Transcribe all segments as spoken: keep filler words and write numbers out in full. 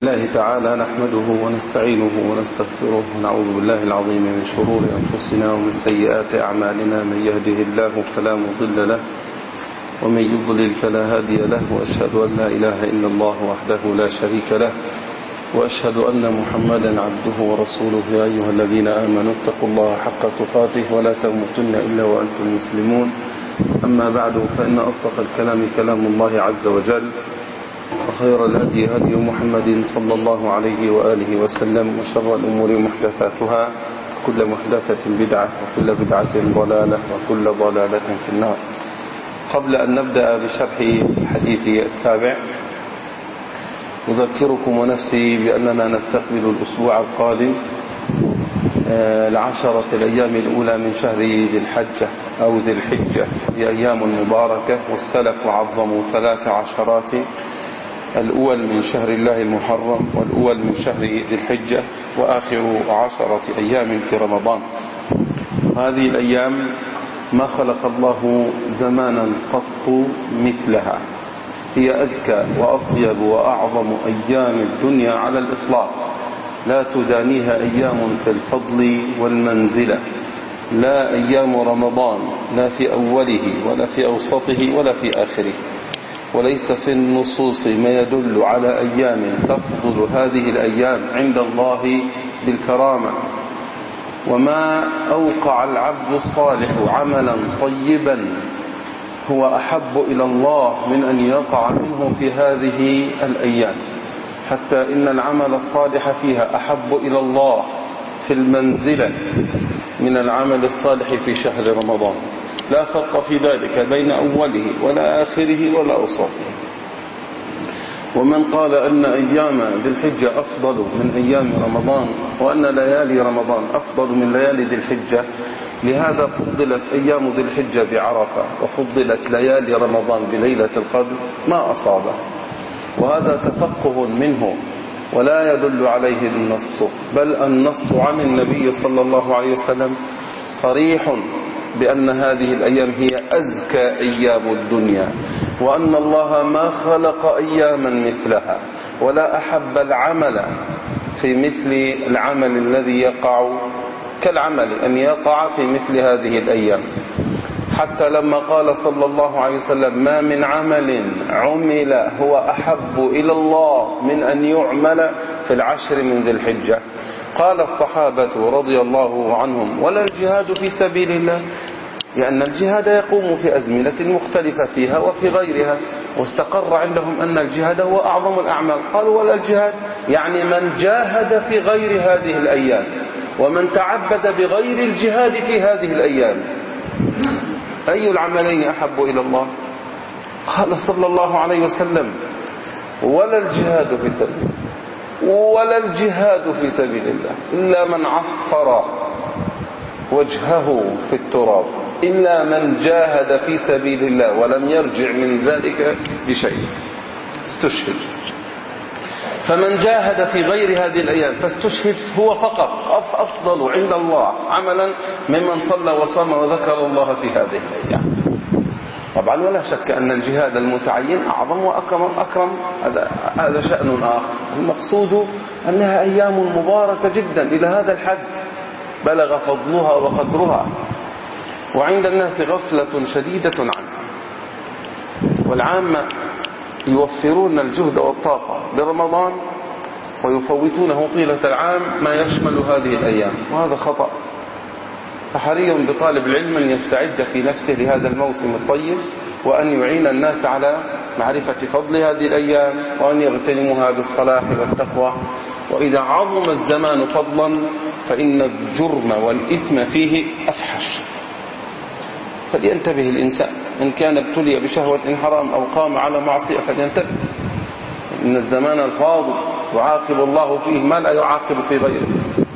الله تعالى نحمده ونستعينه ونستغفره ونعوذ بالله العظيم من شرور أنفسنا ومن سيئات أعمالنا. من يهده الله فلا مضل له ومن يضلل فلا هادي له، وأشهد أن لا إله إلا الله وحده لا شريك له، وأشهد أن محمدا عبده ورسوله. يا أيها الذين آمنوا اتقوا الله حق تقاته ولا تموتن إلا وأنتم مسلمون. أما بعد، فإن أصدق الكلام كلام الله عز وجل، وخير الهدي هدي محمد صلى الله عليه وآله وسلم، وشر الأمور محدثاتها، كل محدثة بدعة وكل بدعة ضلالة وكل ضلالة في النار. قبل أن نبدأ بشرح الحديث السابع، أذكركم ونفسي بأننا نستقبل الأسبوع القادم العشرة الأيام الأولى من شهر ذي الحجة أو ذي الحجة، هي أيام مباركة، والسلف عظموا ثلاث عشرات: الأول من شهر الله المحرم، والأول من شهر ذي الحجة، وآخر عشرة أيام في رمضان. هذه الأيام ما خلق الله زمانا قط مثلها، هي أزكى وأطيب وأعظم أيام الدنيا على الإطلاق، لا تدانيها أيام في الفضل والمنزلة، لا أيام رمضان، لا في أوله ولا في أوسطه ولا في آخره. وليس في النصوص ما يدل على أيام تفضل هذه الأيام عند الله بالكرامة. وما أوقع العبد الصالح عملا طيبا هو أحب إلى الله من أن يقع منه في هذه الأيام، حتى إن العمل الصالح فيها أحب إلى الله في المنزلة من العمل الصالح في شهر رمضان. لا فرق في ذلك بين أوله ولا آخره ولا أوسطه. ومن قال أن أيام ذي الحجة أفضل من أيام رمضان، وأن ليالي رمضان أفضل من ليالي ذي الحجة، لهذا فضلت أيام ذي الحجة بعرفة وفضلت ليالي رمضان بليلة القدر، ما أصابه. وهذا تفقه منه ولا يدل عليه النص، بل النص عن النبي صلى الله عليه وسلم صريح بأن هذه الأيام هي أزكى أيام الدنيا، وأن الله ما خلق أياما مثلها، ولا أحب العمل في مثل العمل الذي يقع كالعمل أن يقع في مثل هذه الأيام. حتى لما قال صلى الله عليه وسلم: ما من عمل عمل هو أحب إلى الله من أن يعمل في العشر من ذي الحجة، قال الصحابة رضي الله عنهم: ولا الجهاد في سبيل الله، لأن الجهاد يقوم في أزمنة مختلفة فيها وفي غيرها، واستقر عندهم أن الجهاد هو أعظم الأعمال. قالوا: ولا الجهاد، يعني من جاهد في غير هذه الأيام، ومن تعبد بغير الجهاد في هذه الأيام، أي العملين أحب إلى الله؟ قال صلى الله عليه وسلم: ولا الجهاد في سبيل ولا الجهاد في سبيل الله إلا من عفر وجهه في التراب، إلا من جاهد في سبيل الله ولم يرجع من ذلك بشيء استشهد. فمن جاهد في غير هذه الأيام فاستشهد هو فقط أفضل عند الله عملا ممن صلى وصام وذكر الله في هذه الأيام. طبعا ولا شك أن الجهاد المتعين أعظم وأكرم أكرم هذا هذا شأن آخر. المقصود أنها أيام مباركة جدا إلى هذا الحد بلغ فضلها وقدرها، وعند الناس غفلة شديدة عنها. والعامة يوفرون الجهد والطاقة لرمضان ويفوتونه طيلة العام ما يشمل هذه الأيام، وهذا خطأ. فحري بطالب العلم أن يستعد في نفسه لهذا الموسم الطيب، وأن يعين الناس على معرفة فضل هذه الأيام، وأن يغتنموها بالصلاح والتقوى. وإذا عظم الزمان فضلا فإن الجرم والإثم فيه أفحش، فلينتبه الإنسان. إن كان ابتلي بشهوة حرام أو قام على معصية فلينتبه، إن الزمان الفاضل يعاقب الله فيه ما لا يعاقب في غيره.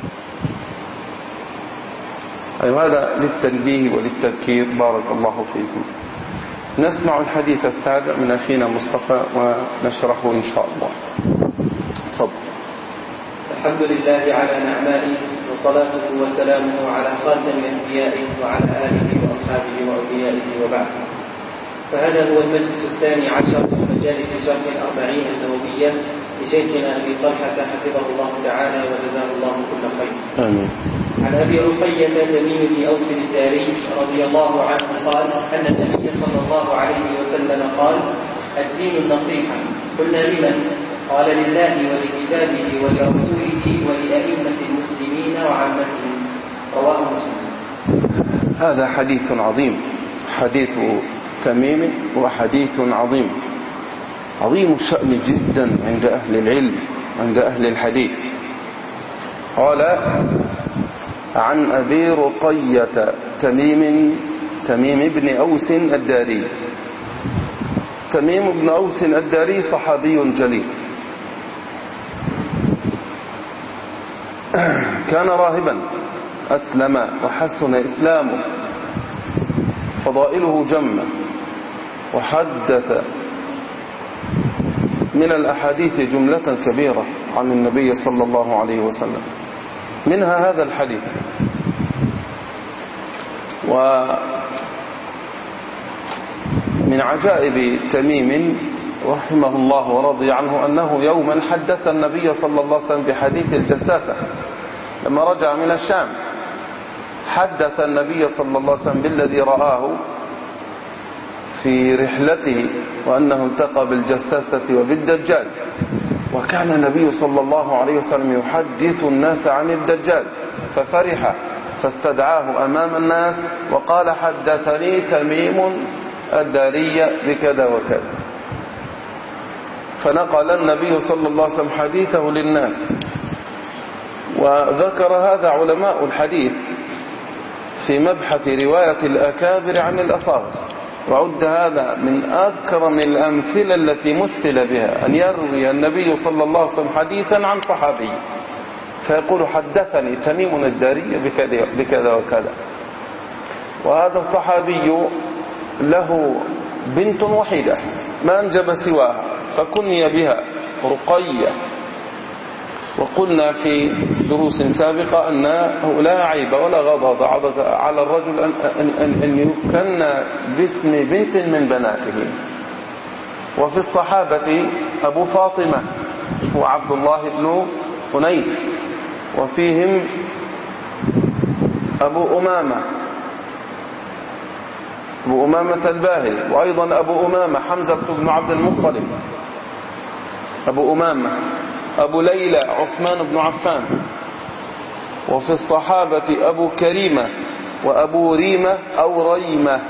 أيوة، هذا للتنبيه وللتذكير. بارك الله فيكم. نسمع الحديث السابع من أخينا مصطفى ونشرحه إن شاء الله. تفضل. الحمد لله على نعمائه، وصلاته وسلامه على خاتم أنبيائه وعلى آله وأصحابه وأوليائه، وبعد. فهذا هو المجلس الثاني عشر من مجالس شرح الأربعين النووية لشيخنا أبي طلحة حفظه الله تعالى وجزاه الله كل خير. آمين. عن أبي رقية تميم بن أوس الداري رضي الله عنه قال أن النبي صلى الله عليه وسلم قال: الدين النصيحة. قلنا لمن؟ قال: لله ولكتابه ولرسوله ولأئمة المسلمين وعامتهم. رواه مسلم. هذا حديث عظيم، حديث تميم وحديث عظيم عظيم الشأن جدا عند أهل العلم، عند أهل الحديث. قال: عن أبي رقية تميم تميم بن أوس الداري. تميم بن أوس الداري صحابي جليل، كان راهبا، أسلم وحسن إسلامه، فضائله جمة، وحدث من الأحاديث جملة كبيرة عن النبي صلى الله عليه وسلم، منها هذا الحديث. ومن عجائب تميم رحمه الله ورضي عنه أنه يوما حدث النبي صلى الله عليه وسلم بحديث الجساسة. لما رجع من الشام حدث النبي صلى الله عليه وسلم بالذي رآه في رحلته، وأنه التقى بالجساسة وبالدجال. وكان النبي صلى الله عليه وسلم يحدث الناس عن الدجال، ففرح فاستدعاه أمام الناس وقال: حدثني تميم الداري بكذا وكذا. فنقل النبي صلى الله عليه وسلم حديثه للناس. وذكر هذا علماء الحديث في مبحث رواية الأكابر عن الأصاغر، وعد هذا من أكرم الأمثلة التي مثل بها، أن يروي النبي صلى الله عليه وسلم حديثا عن صحابي فيقول: حدثني تميم الداري بكذا, بكذا وكذا. وهذا الصحابي له بنت وحيدة ما أنجب سواها، فكني بها رقية. وقلنا في دروس سابقة أنه لا عيب ولا غضب على الرجل أن, أن, أن يكن باسم بنت من بناته. وفي الصحابة أبو فاطمة وعبد الله بن أنيس، وفيهم أبو أمامة أبو أمامة الباهلي، وأيضا أبو أمامة حمزة بن عبد المطلب، أبو أمامة أبو ليلى عثمان بن عفان. وفي الصحابة أبو كريمة وأبو ريمة أو ريمة.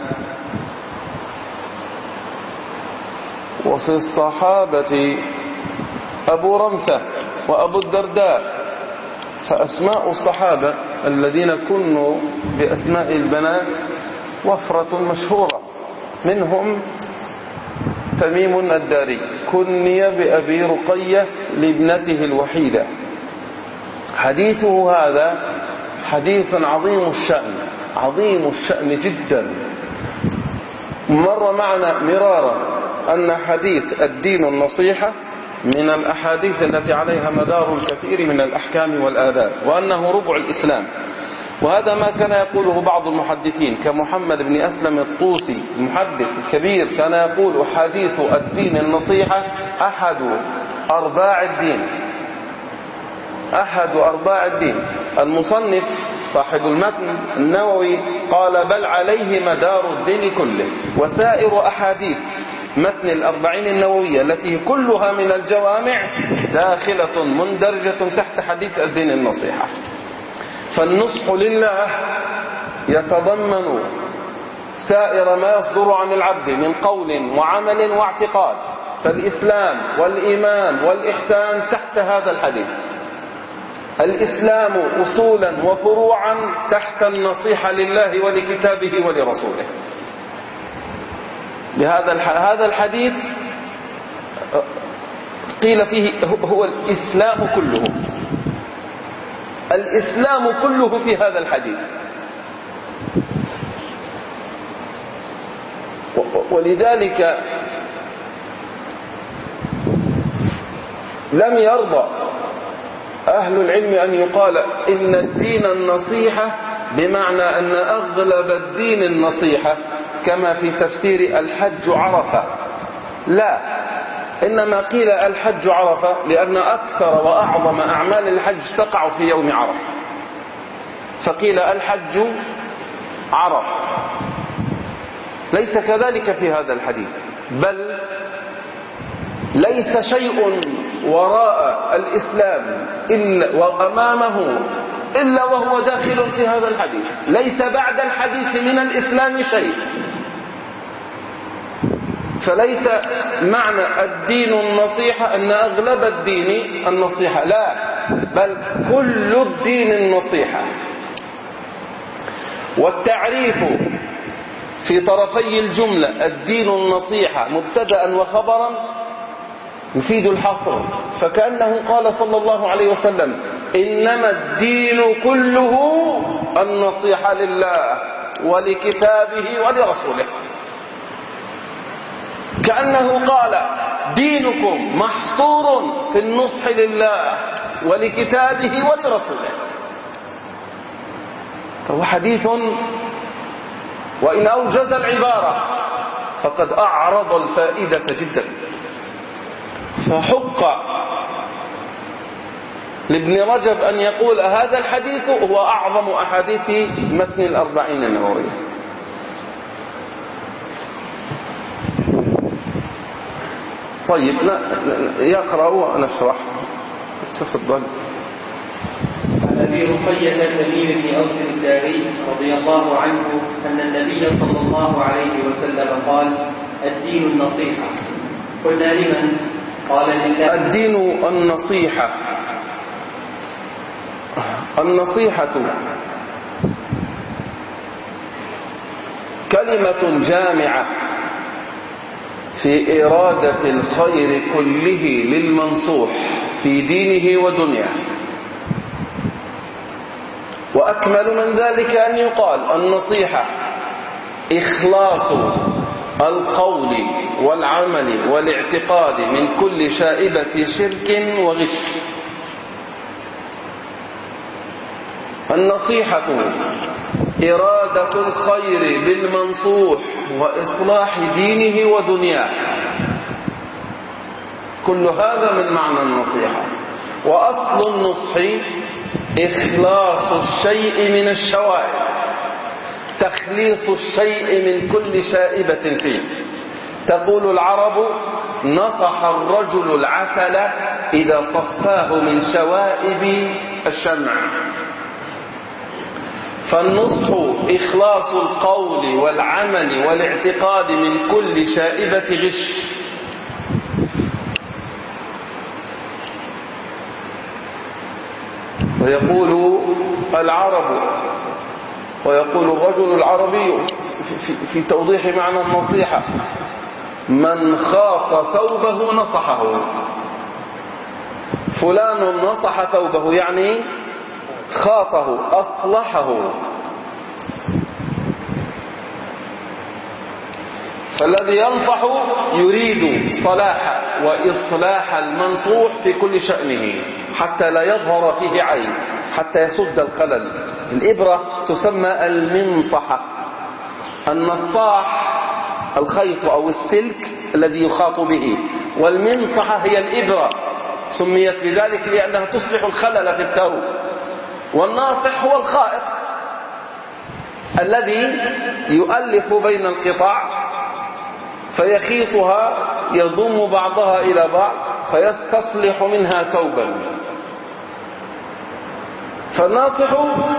وفي الصحابة أبو رمثة وأبو الدرداء. فأسماء الصحابة الذين كنوا بأسماء البنات وفرة مشهورة، منهم تميم الداري كني بأبي رقية لابنته الوحيدة. حديثه هذا حديث عظيم الشأن، عظيم الشأن جدا. مر معنا مرارا أن حديث الدين النصيحة من الأحاديث التي عليها مدار الكثير من الأحكام والآداب، وأنه ربع الإسلام. وهذا ما كان يقوله بعض المحدثين كمحمد بن أسلم الطوسي، المحدث الكبير، كان يقول: حديث الدين النصيحة أحد أرباع الدين، أحد أرباع الدين. المصنف صاحب المتن النووي قال: بل عليه مدار الدين كله. وسائر أحاديث متن الأربعين النووية التي كلها من الجوامع داخلة مندرجة تحت حديث الدين النصيحة. فالنصح لله يتضمن سائر ما يصدر عن العبد من قول وعمل واعتقاد، فالإسلام والإيمان والإحسان تحت هذا الحديث. الإسلام أصولا وفروعا تحت النصيحة لله ولكتابه ولرسوله. لهذا هذا الحديث قيل فيه هو الإسلام كله، الإسلام كله في هذا الحديث. ولذلك لم يرضى أهل العلم أن يقال إن الدين النصيحة بمعنى أن أغلب الدين النصيحة كما في تفسير الحج عرفة. لا، إنما قيل الحج عرفة لأن أكثر وأعظم أعمال الحج تقع في يوم عرفة، فقيل الحج عرفة. ليس كذلك في هذا الحديث، بل ليس شيء وراء الإسلام إلا وأمامه إلا وهو داخل في هذا الحديث. ليس بعد الحديث من الإسلام شيء. فليس معنى الدين النصيحة أن أغلب الدين النصيحة، لا، بل كل الدين النصيحة. والتعريف في طرفي الجملة الدين النصيحة مبتدأ وخبرا يفيد الحصر، فكأنه قال صلى الله عليه وسلم إنما الدين كله النصيحة لله ولكتابه ولرسوله. كأنه قال دينكم محصور في النصح لله ولكتابه ولرسوله. فهو حديث وإن أوجز العبارة فقد أعرض الفائدة جدا. فحق لابن رجب أن يقول هذا الحديث هو أعظم أحاديث متن الأربعين النووية. طيب يقرأ ونشرح. تفضل. عن أبي رقية تميم بن أوس الداري رضي الله عنه أن النبي صلى الله عليه وسلم قال الدين النصيحة. قلنا لمن؟ قال لله. الدين النصيحة. النصيحة كلمة جامعة في إرادة الخير كله للمنصوح في دينه ودنياه. وأكمل من ذلك أن يقال النصيحة إخلاص القول والعمل والاعتقاد من كل شائبة شرك وغش. النصيحة إرادة الخير بالمنصوح وإصلاح دينه ودنياه. كل هذا من معنى النصيحة. وأصل النصح إخلاص الشيء من الشوائب، تخليص الشيء من كل شائبة فيه. تقول العرب نصح الرجل العسل إذا صفاه من شوائب الشمع. فالنصح إخلاص القول والعمل والاعتقاد من كل شائبة غش. ويقول العرب ويقول الرجل العربي في توضيح معنى النصيحة من خاط ثوبه نصحه. فلان نصح ثوبه يعني خاطه أصلحه. فالذي ينصح يريد صلاح وإصلاح المنصوح في كل شأنه حتى لا يظهر فيه عيب، حتى يسد الخلل. الإبرة تسمى المنصحة. النصاح الخيط أو السلك الذي يخاط به، والمنصحة هي الإبرة، سميت بذلك لأنها تصلح الخلل في الثوب. والناصح هو الخائط الذي يؤلف بين القطع فيخيطها يضم بعضها إلى بعض فيستصلح منها ثوبا. فالناصح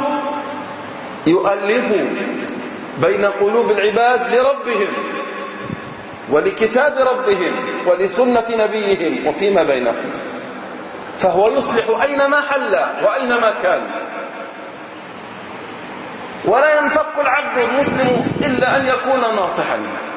يؤلف بين قلوب العباد لربهم ولكتاب ربهم ولسنة نبيهم وفيما بينهم. فهو يصلح أينما حل وأينما كان. ولا ينفق العبد المسلم إلا أن يكون ناصحا.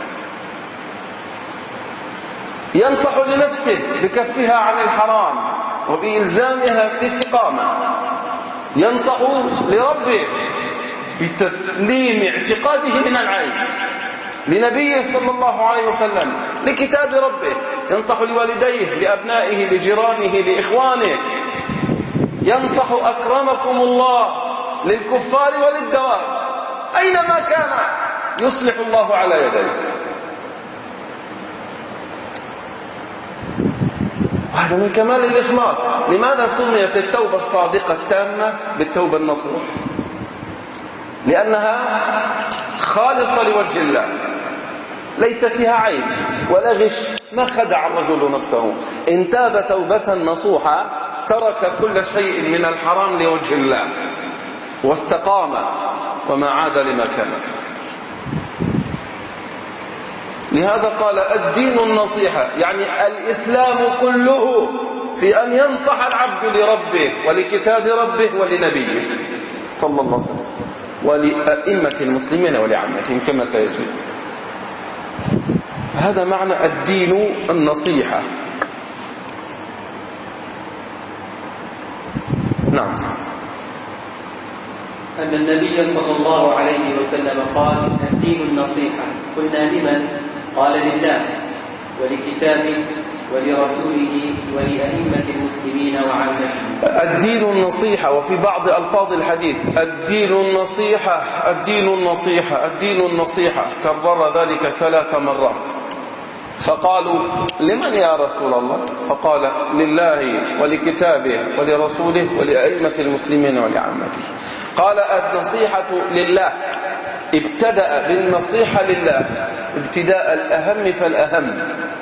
ينصح لنفسه بكفها عن الحرام وبإلزامها بالاستقامة. ينصح لربه بتسليم اعتقاده من العيب، لنبيه صلى الله عليه وسلم، لكتاب ربه. ينصح لوالديه، لأبنائه، لجيرانه، لإخوانه. ينصح أكرمكم الله للكفار وللدواب. أينما كان يصلح الله على يديه. ومن كمال الإخلاص. لماذا سميت التوبة الصادقة التامة بالتوبة النصوح؟ لأنها خالصة لوجه الله، ليس فيها عيب ولا غش، ما خدع الرجل نفسه. إن تاب توبة نصوحة ترك كل شيء من الحرام لوجه الله واستقام وما عاد لما كان فيه. لهذا قال الدين النصيحة، يعني الإسلام كله في أن ينصح العبد لربه ولكتاب ربه ولنبيه صلى الله عليه وسلم ولأئمة المسلمين ولعامتهم كما سيجري. هذا معنى الدين النصيحة. نعم. أن النبي صلى الله عليه وسلم قال الدين النصيحة. قلنا لمن؟ قال لله ولكتابه ولرسوله ولأئمة المسلمين وعامتهم. الدين النصيحة. وفي بعض ألفاظ الحديث الدين النصيحة الدين النصيحة الدين النصيحة، كرر ذلك ثلاث مرات. فقالوا لمن يا رسول الله؟ فقال لله ولكتابه ولرسوله ولأئمة المسلمين ولعامته. قال النصيحة لله، ابتدأ بالنصيحة لله ابتداء الأهم فالأهم،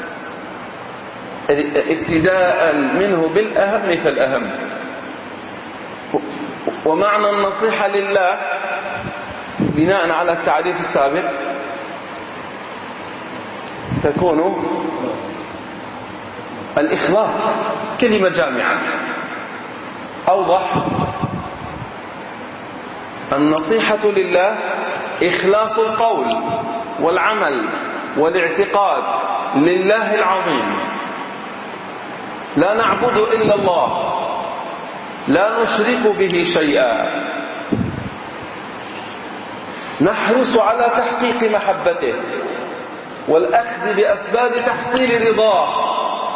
ابتداء منه بالأهم فالأهم. ومعنى النصيحة لله بناء على التعريف السابق تكون الإخلاص، كلمة جامعة. أوضح، النصيحة لله إخلاص القول والعمل والاعتقاد لله العظيم، لا نعبد إلا الله، لا نشرك به شيئا، نحرص على تحقيق محبته والأخذ بأسباب تحصيل رضاه،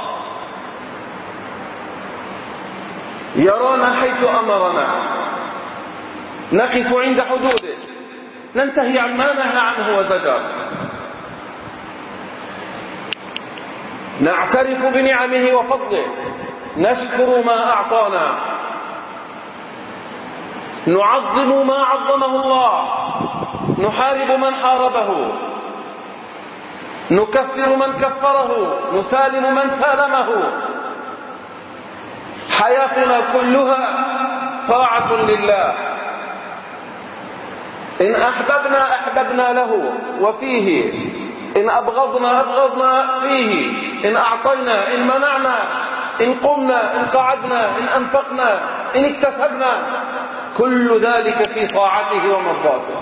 يرانا حيث أمرنا، نقف عند حدوده، ننتهي عما نهى عنه وزجر، نعترف بنعمه وفضله، نشكر ما أعطانا، نعظم ما عظمه الله، نحارب من حاربه، نكفر من كفره، نسالم من سالمه. حياتنا كلها طاعة لله، إن أحببنا أحببنا له وفيه، إن أبغضنا أبغضنا فيه، إن أعطينا إن منعنا، إن قمنا إن قعدنا، إن أنفقنا إن اكتسبنا، كل ذلك في طاعته ومرضاته.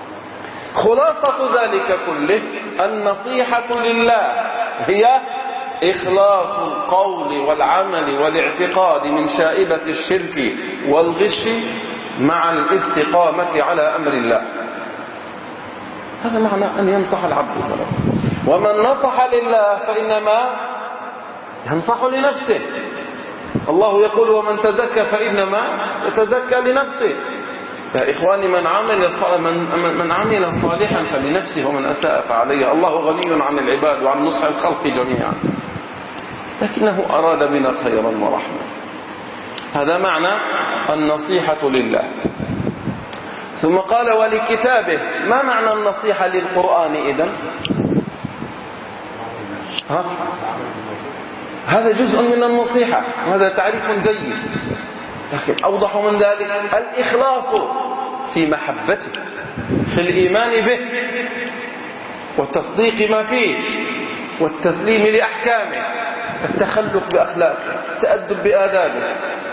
خلاصة ذلك كله النصيحة لله هي إخلاص القول والعمل والاعتقاد من شائبة الشرك والغش مع الاستقامة على أمر الله. هذا معنى أن ينصح العبد. ومن نصح لله فإنما ينصح لنفسه. الله يقول ومن تزكى فإنما يتزكى لنفسه. يا إخواني، من عمل من من عمل صالحا فلنفسه ومن أساء فعليه. الله غني عن العباد وعن نصح الخلق جميعا، لكنه أراد بنا خيرا ورحمة. هذا معنى النصيحة لله. ثم قال ولكتابه. ما معنى النصيحة للقرآن إذن؟ ها؟ هذا جزء من النصيحة، وهذا تعريف جيد، لكن أوضح من ذلك الإخلاص في محبته، في الإيمان به والتصديق ما فيه والتسليم لأحكامه، التخلق بأخلاقه، التأدب بآدابه.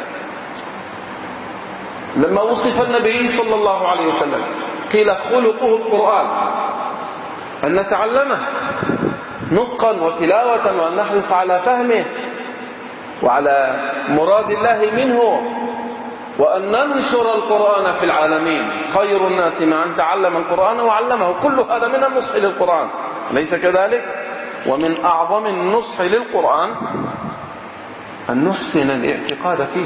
لما وصف النبي صلى الله عليه وسلم قيل خلقه القرآن، أن نتعلمه نطقا وتلاوة وأن نحرص على فهمه وعلى مراد الله منه، وأن ننشر القرآن في العالمين. خير الناس من تعلم القرآن وعلمه. كل هذا من النصح للقرآن، ليس كذلك؟ ومن أعظم النصح للقرآن أن نحسن الاعتقاد فيه.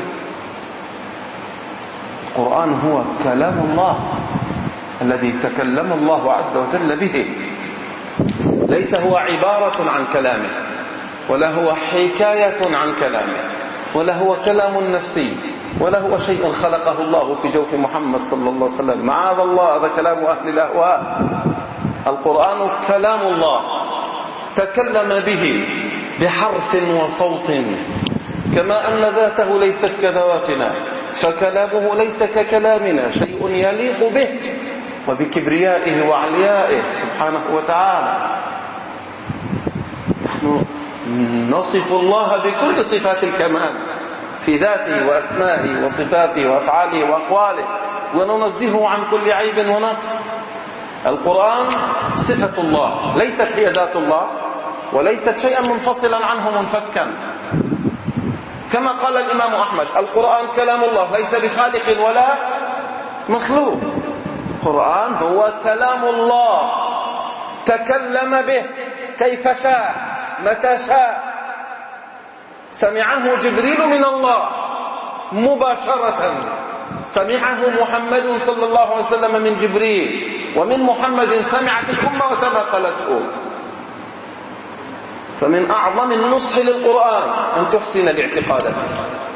القرآن هو كلام الله الذي تكلم الله عز وجل به، ليس هو عبارة عن كلامه، ولا هو حكاية عن كلامه، ولا هو كلام نفسي، ولا هو شيء خلقه الله في جوف محمد صلى الله عليه وسلم. معاذ الله، هذا كلام أهل الأهواء. القرآن كلام الله تكلم به بحرف وصوت، كما أن ذاته ليست كذواتنا، فكلامه ليس ككلامنا، شيء يليق به وبكبريائه وعليائه سبحانه وتعالى. نحن نصف الله بكل صفات الكمال في ذاته وأسمائه وصفاته وأفعاله وأقواله، وننزهه عن كل عيب ونقص. القرآن صفة الله، ليست هي ذات الله، وليست شيئا منفصلا عنه منفكا. كما قال الإمام أحمد: القرآن كلام الله ليس بخالق ولا مخلوق. القرآن هو كلام الله تكلم به كيف شاء متى شاء، سمعه جبريل من الله مباشرة، سمعه محمد صلى الله عليه وسلم من جبريل، ومن محمد سمعت الأمة وتناقلته. فمن أعظم النصح للقرآن أن تحسن الاعتقاد به.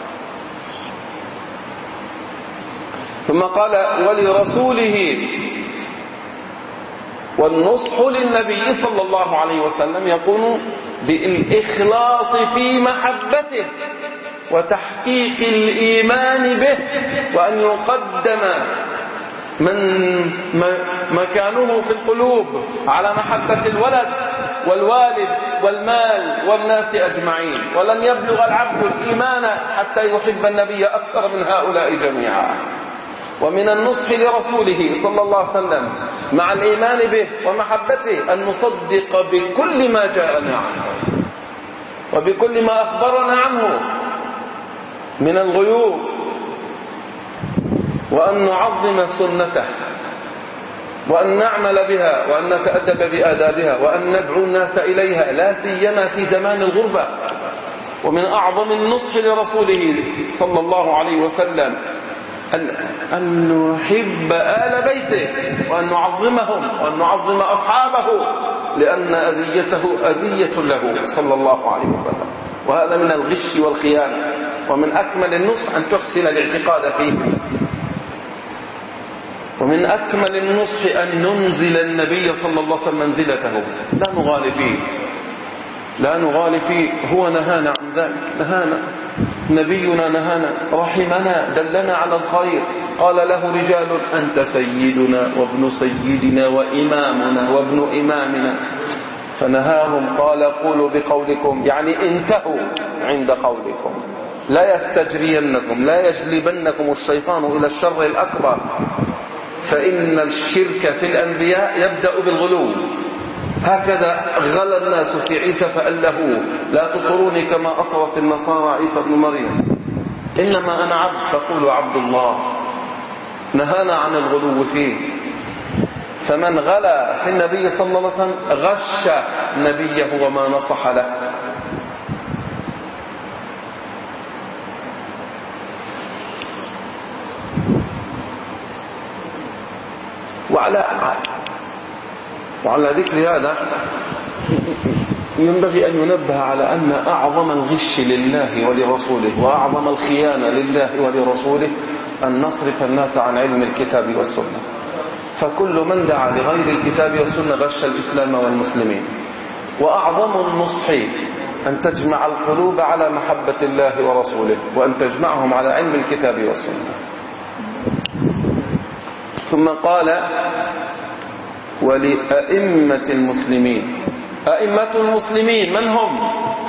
ثم قال: ولرسوله. والنصح للنبي صلى الله عليه وسلم يكون بالإخلاص في محبته وتحقيق الإيمان به، وأن يقدم من مكانه في القلوب على محبة الولد والوالد والمال والناس أجمعين. ولن يبلغ العبد الإيمان حتى يحب النبي أكثر من هؤلاء جميعا. ومن النصح لرسوله صلى الله عليه وسلم مع الإيمان به ومحبته أن نصدق بكل ما جاءنا عنه وبكل ما أخبرنا عنه من الغيوب، وأن نعظم سنته، وأن نعمل بها، وأن نتأدب بآدابها، وأن ندعو الناس إليها، لا سيما في زمان الغربة. ومن أعظم النصح لرسوله صلى الله عليه وسلم أن نحب آل بيته، وأن نعظمهم، وأن نعظم أصحابه، لأن أذيته أذية له صلى الله عليه وسلم. وهذا من الغش والخيانة. ومن أكمل النصح أن تحسن الاعتقاد فيه. ومن أكمل النصح أن ننزل النبي صلى الله عليه وسلم منزلته، لا نغالي فيه، لا نغالي فيه. هو نهانا عن ذلك، نهانا نبينا، نهانا، رحمنا، دلنا على الخير. قال له رجال: أنت سيدنا وابن سيدنا وإمامنا وابن إمامنا. فنهاهم، قال: قولوا بقولكم، يعني انتهوا عند قولكم، لا يستجرينكم، لا يجلبنكم الشيطان إلى الشر الأكبر. فإن الشرك في الأنبياء يبدأ بالغلو. هكذا غلى الناس في عيسى فألهوه: لا تطروني كما أطرت النصارى عيسى بن مريم، إنما أنا عبد فقولوا عبد الله. نهانا عن الغلو فيه. فمن غلا في النبي صلى الله عليه وسلم غش نبيه وما نصح له. وعلى وعلى ذكر هذا ينبغي أن ينبه على أن أعظم الغش لله ولرسوله وأعظم الخيانة لله ولرسوله أن نصرف الناس عن علم الكتاب والسنة. فكل من دعا لغير الكتاب والسنة غش الإسلام والمسلمين. وأعظم النصح أن تجمع القلوب على محبة الله ورسوله، وأن تجمعهم على علم الكتاب والسنة. ثم قال: ولأئمة المسلمين. أئمة المسلمين من هم؟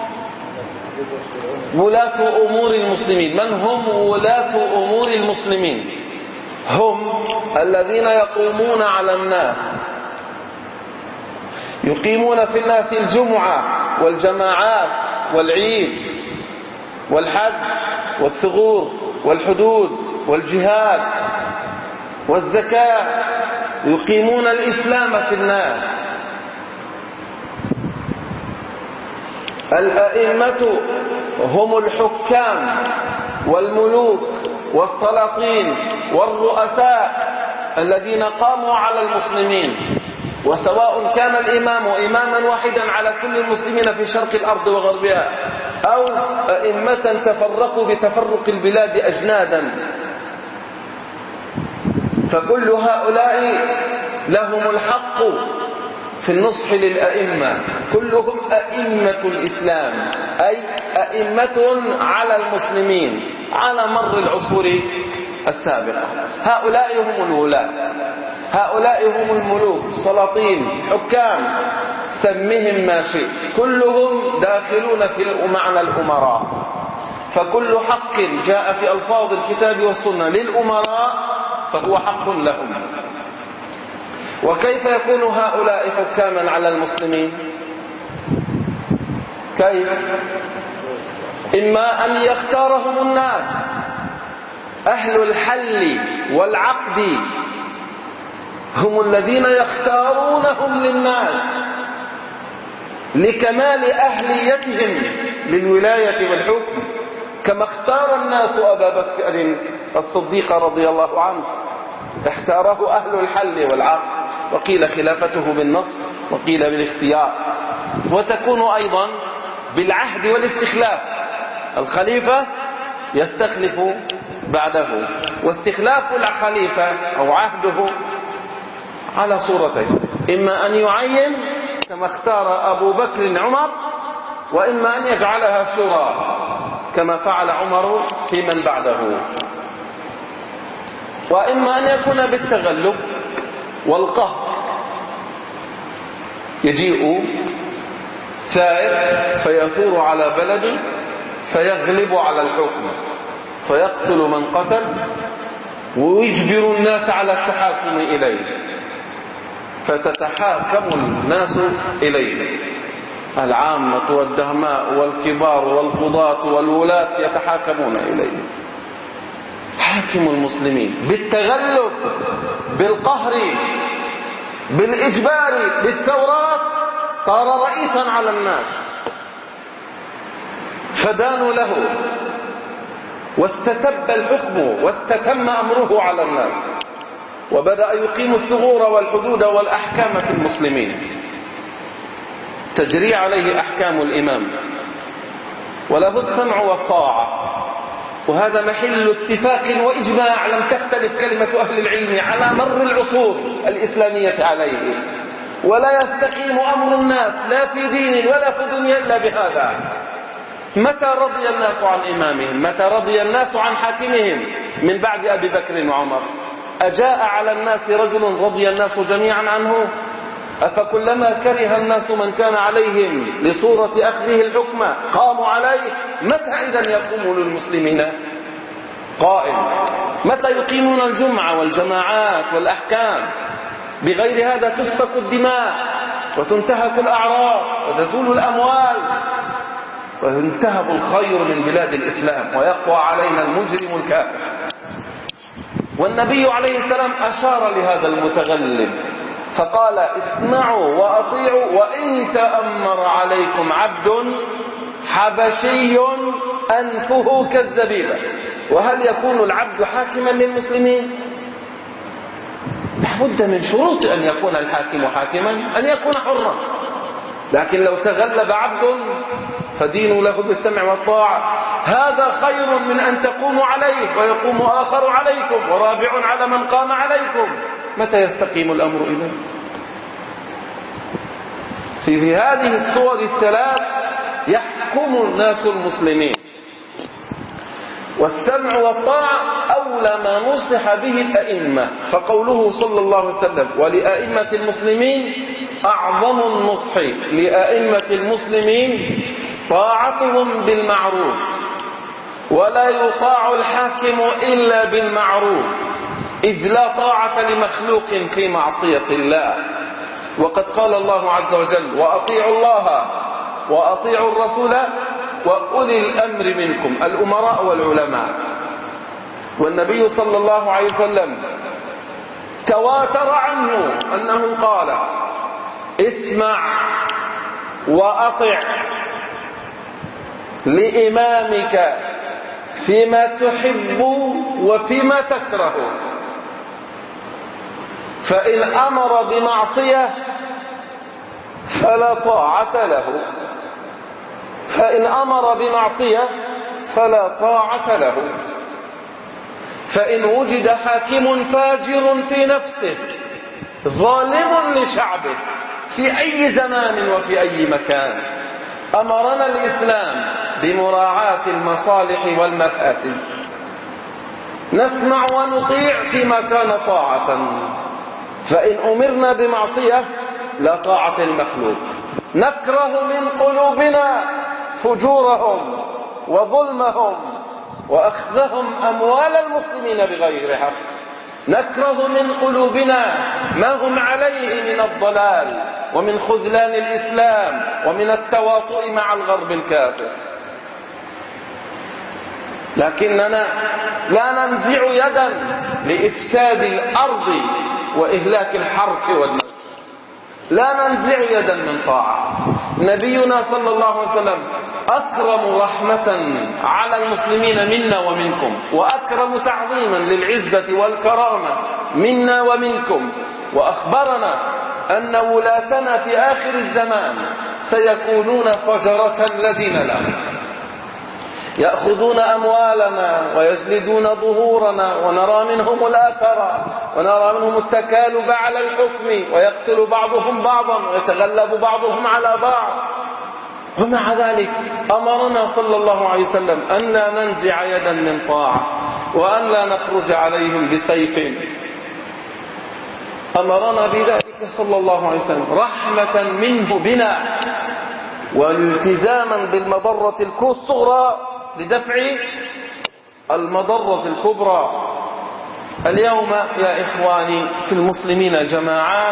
ولاة أمور المسلمين. من هم ولاة أمور المسلمين؟ هم الذين يقومون على الناس، يقيمون في الناس الجمعة والجماعات والعيد والحج والثغور والحدود والجهاد والزكاة، يقيمون الإسلام في الناس. الأئمة هم الحكام والملوك والسلاطين والرؤساء الذين قاموا على المسلمين وسواء كان الإمام إماما واحدا على كل المسلمين في شرق الأرض وغربها أو أئمة تفرقوا بتفرق البلاد أجنادا، فكل هؤلاء لهم الحق في النصح للأئمة، كلهم أئمة الإسلام، أي أئمة على المسلمين على مر العصور السابقة. هؤلاء هم الولاة، هؤلاء هم الملوك، السلاطين، حكام، سمهم ما شئت، كلهم داخلون في معنى الأمراء. فكل حق جاء في ألفاظ الكتاب والسنة للأمراء فهو حق لهم. وكيف يكون هؤلاء حكاما على المسلمين؟ كيف؟ إما أن يختارهم الناس، أهل الحل والعقد هم الذين يختارونهم للناس لكمال أهليتهم للولاية والحكم، كما اختار الناس أبا بكر الصديق رضي الله عنه، اختاره أهل الحل والعقد، وقيل خلافته بالنص وقيل بالاختيار، وتكون أيضا بالعهد والاستخلاف، الخليفة يستخلف بعده، واستخلاف الخليفة أو عهده على صورتين، إما أن يعين كما اختار أبو بكر عمر، وإما أن يجعلها شورى كما فعل عمر في من بعده، وإما أن يكون بالتغلب والقهر، يجيء ثائر فيثور على بلد فيغلب على الحكم فيقتل من قتل ويجبر الناس على التحاكم إليه، فتتحاكم الناس إليه، العامة والدهماء والكبار والقضاة والولاة يتحاكمون إليه. حاكم المسلمين بالتغلب، بالقهر، بالإجبار، بالثورات، صار رئيسا على الناس، فدانوا له واستتب الحكم واستتم أمره على الناس، وبدأ يقيم الثغور والحدود والأحكام في المسلمين، تجري عليه أحكام الإمام وله السمع والطاعة، وهذا محل اتفاق وإجماع لم تختلف كلمة أهل العلم على مر العصور الإسلامية عليه، ولا يستقيم أمر الناس لا في دين ولا في دنيا إلا بهذا. متى رضي الناس عن إمامهم؟ متى رضي الناس عن حاكمهم من بعد أبي بكر وعمر؟ أجاء على الناس رجل رضي الناس جميعا عنه؟ أفكلما كره الناس من كان عليهم لصورة أخذه الحكم قاموا عليه؟ متى إذن يقوم للمسلمين قائم؟ متى يقيمون الجمعة والجماعات والأحكام؟ بغير هذا تسفك الدماء وتنتهك الأعراض وتزول الأموال وينتهب الخير من بلاد الإسلام ويقوى علينا المجرم الكافر. والنبي عليه السلام أشار لهذا المتغلب فقال: اسمعوا وأطيعوا وإن تأمر عليكم عبد حبشي أنفه كالزبيبة. وهل يكون العبد حاكما للمسلمين؟ لابد من شروط أن يكون الحاكم حاكما، أن يكون حرا. لكن لو تغلب عبد فدينوا له بالسمع والطاعة، هذا خير من أن تقوموا عليه ويقوم آخر عليكم ورابع على من قام عليكم. متى يستقيم الأمر إذن؟ في, في هذه الصور الثلاث يحكم الناس المسلمين، والسمع والطاعة أولى ما نصح به الأئمة، فقوله صلى الله عليه وسلم: ولأئمة المسلمين أعظم النصح لأئمة المسلمين طاعتهم بالمعروف، ولا يطاع الحاكم إلا بالمعروف، إذ لا طاعة لمخلوق في معصية الله. وقد قال الله عز وجل: وأطيعوا الله وأطيعوا الرسول وأولي الأمر منكم، الأمراء والعلماء. والنبي صلى الله عليه وسلم تواتر عنه أنه قال: اسمع وأطع لإمامك فيما تحب وفيما تكره، فإن أمر بمعصية فلا طاعة له، فإن أمر بمعصية فلا طاعة له. فإن وجد حاكم فاجر في نفسه ظالم لشعبه في أي زمان وفي أي مكان، أمرنا الإسلام بمراعاة المصالح والمفاسد، نسمع ونطيع فيما كان طاعة. فإن أمرنا بمعصية لا طاعة المخلوق، نكره من قلوبنا فجورهم وظلمهم وأخذهم أموال المسلمين بغير حق، نكره من قلوبنا ما هم عليه من الضلال ومن خذلان الإسلام ومن التواطؤ مع الغرب الكافر. لكننا لا ننزع يدا لإفساد الأرض وإهلاك الحرث والنسل، لا ننزع يدا من طاعة. نبينا صلى الله عليه وسلم أكرم رحمة على المسلمين منا ومنكم، وأكرم تعظيما للعزة والكرامة منا ومنكم، وأخبرنا أن ولاتنا في آخر الزمان سيكونون فجرة الذين لهم، يأخذون أموالنا ويجلدون ظهورنا، ونرى منهم الآثرة، ونرى منهم التكالب على الحكم، ويقتل بعضهم بعضا ويتغلب بعضهم على بعض. ومع ذلك أمرنا صلى الله عليه وسلم أن لا ننزع يدا من طاعة، وأن لا نخرج عليهم بسيف. أمرنا بذلك صلى الله عليه وسلم رحمة منه بنا، والتزاما بالمضرة الصغرى لدفع المضرة الكبرى. اليوم يا إخواني في المسلمين جماعات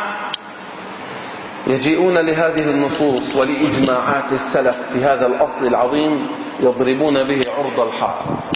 يجيئون لهذه النصوص ولإجماعات السلف في هذا الأصل العظيم يضربون به عرض الحائط.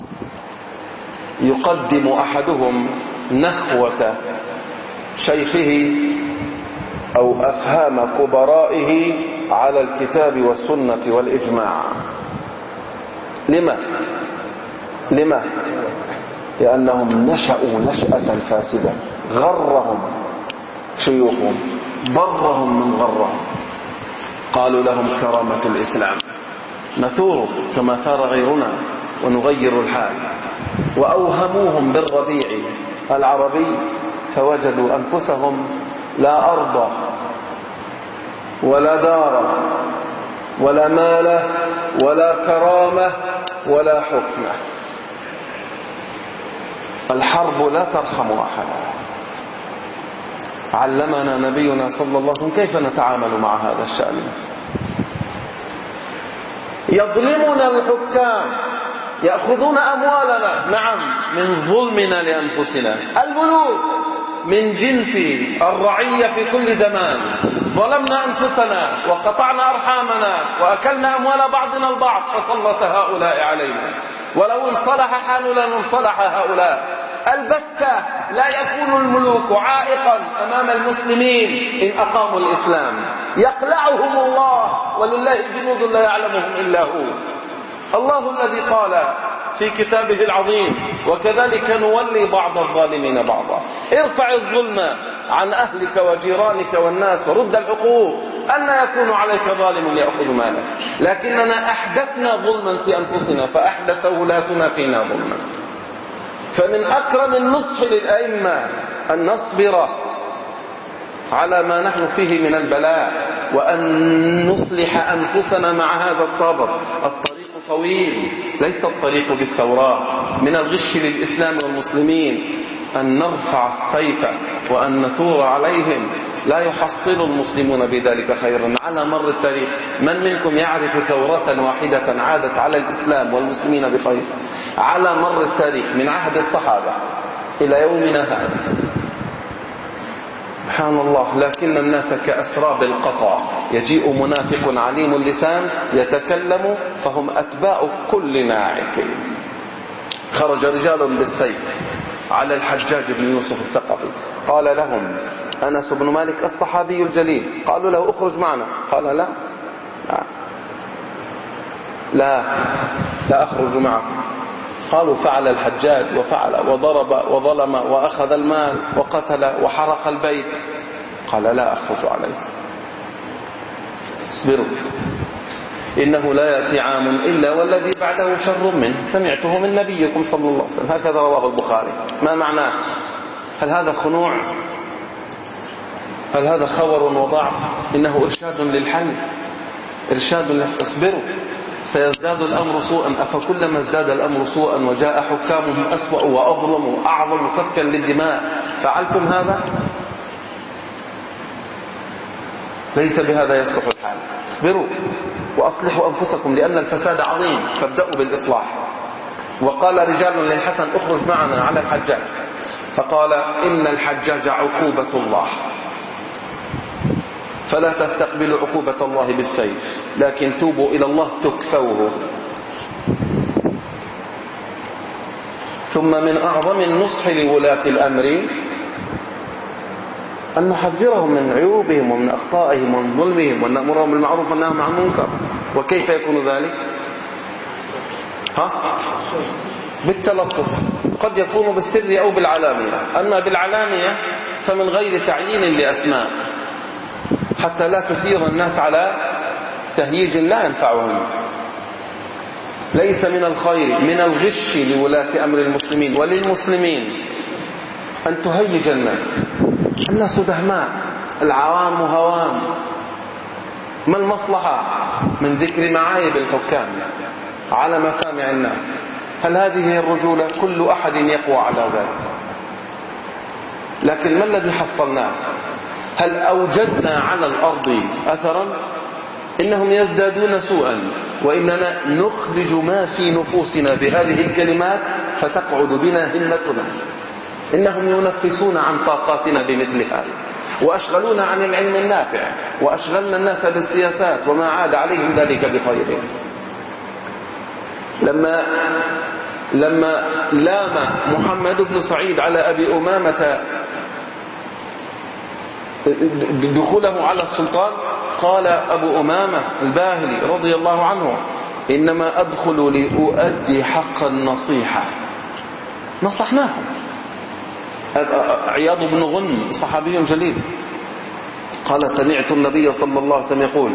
يقدم أحدهم نخوة شيخه أو أفهام كبرائه على الكتاب والسنة والإجماع. لما؟ لما؟ لأنهم نشأوا نشأة فاسدة، غرهم شيوخهم، ضرهم من غرهم. قالوا لهم كرامة الإسلام، نثور كما ثار غيرنا ونغير الحال. وأوهموهم بالربيع العربي فوجدوا أنفسهم لا أرض ولا دار ولا مال ولا كرامة ولا حكمة. الحرب لا ترحم أحدا. علمنا نبينا صلى الله عليه وسلم كيف نتعامل مع هذا الشأن. يظلمنا الحكام، يأخذون أموالنا، نعم، من ظلمنا لأنفسنا. الملوك من جنس الرعية في كل زمان، ظلمنا أنفسنا وقطعنا أرحامنا وأكلنا أموال بعضنا البعض فسلط هؤلاء علينا. ولو انصلح حالنا انصلح هؤلاء. البتة لا يكون الملوك عائقا أمام المسلمين إن أقاموا الإسلام، يقلعهم الله، ولله جنود لا يعلمهم إلا هو. الله الذي قال في كتابه العظيم وكذلك نولي بعض الظالمين بعضا. ارفع الظلم عن أهلك وجيرانك والناس ورد الحقوق. أن يكون عليك ظالم يأخذ مالك؟ لكننا أحدثنا ظلما في أنفسنا فأحدث ولاتنا فينا ظلما. فمن أكرم النصح للأئمة أن نصبر على ما نحن فيه من البلاء، وأن نصلح أنفسنا مع هذا الصبر. الطريق طويل، ليس الطريق بالثورات من الغش للإسلام والمسلمين. أن نرفع السيف وأن نثور عليهم لا يحصل المسلمون بذلك خيرا على مر التاريخ. من منكم يعرف ثورة واحدة عادت على الإسلام والمسلمين بخير على مر التاريخ من عهد الصحابة إلى يومنا هذا؟ سبحان الله. لكن الناس كأسراب القطع، يجيء منافق عليم اللسان يتكلم فهم أتباع كل ناعق. خرج رجال بالسيف على الحجاج بن يوسف الثقفي، قال لهم أنس بن مالك الصحابي الجليل، قالوا له اخرج معنا، قال لا لا لا, لا أخرج معكم. قالوا فعل الحجاج وفعل وضرب وظلم وأخذ المال وقتل وحرق البيت. قال لا أخرج عليه. اصبروا إنه لا يأتي عام إلا والذي بعده شر منه سمعته من نبيكم صلى الله عليه وسلم. هكذا رواه البخاري. ما معناه؟ هل هذا خنوع؟ هل هذا خور وضعف؟ إنه إرشاد للحل، إرشاد له. اصبروا سيزداد الأمر سوءا، أفكلما ازداد الأمر سوءا وجاء حكامهم أسوأ وأظلم وأعظم سفكا للدماء فعلتم هذا؟ ليس بهذا يصلح الحال. اصبروا وأصلحوا أنفسكم لأن الفساد عظيم فابدأوا بالإصلاح. وقال رجال للحسن اخرج معنا على الحجاج، فقال إن الحجاج عقوبة الله، فلا تستقبلوا عقوبة الله بالسيف، لكن توبوا إلى الله تكفوه. ثم من أعظم النصح لولاة الأمر أن نحذرهم من عيوبهم ومن أخطائهم ومن ظلمهم وأن نأمرهم بالمعروف والنهي عن المنكر. وكيف يكون ذلك؟ ها؟ بالتلطف، قد يكون بالسر أو بالعلانية. أما بالعلانية فمن غير تعيين لأسماء حتى لا تثير الناس على تهييج لا ينفعهم. ليس من الخير من الغش لولاة أمر المسلمين وللمسلمين أن تهيج الناس. الناس دهماء، العوام هوام. ما المصلحة من ذكر معايب الحكام على مسامع الناس؟ هل هذه هي الرجولة؟ كل أحد يقوى على ذلك. لكن ما الذي حصلناه؟ هل أوجدنا على الأرض أثرا؟ إنهم يزدادون سوءا، وإننا نخرج ما في نفوسنا بهذه الكلمات فتقعد بنا همتنا. إنهم ينفسون عن طاقاتنا بمثل هذا، وأشغلون عن العلم النافع، وأشغلنا الناس بالسياسات وما عاد عليهم ذلك بخير. لما لما لام محمد بن سعيد على أبي أمامة دخوله على السلطان، قال أبو أمامة الباهلي رضي الله عنه إنما أدخل لأؤدي حق النصيحة. نصحناهم. عياض بن غنم صحابي جليل قال سمعت النبي صلى الله عليه وسلم يقول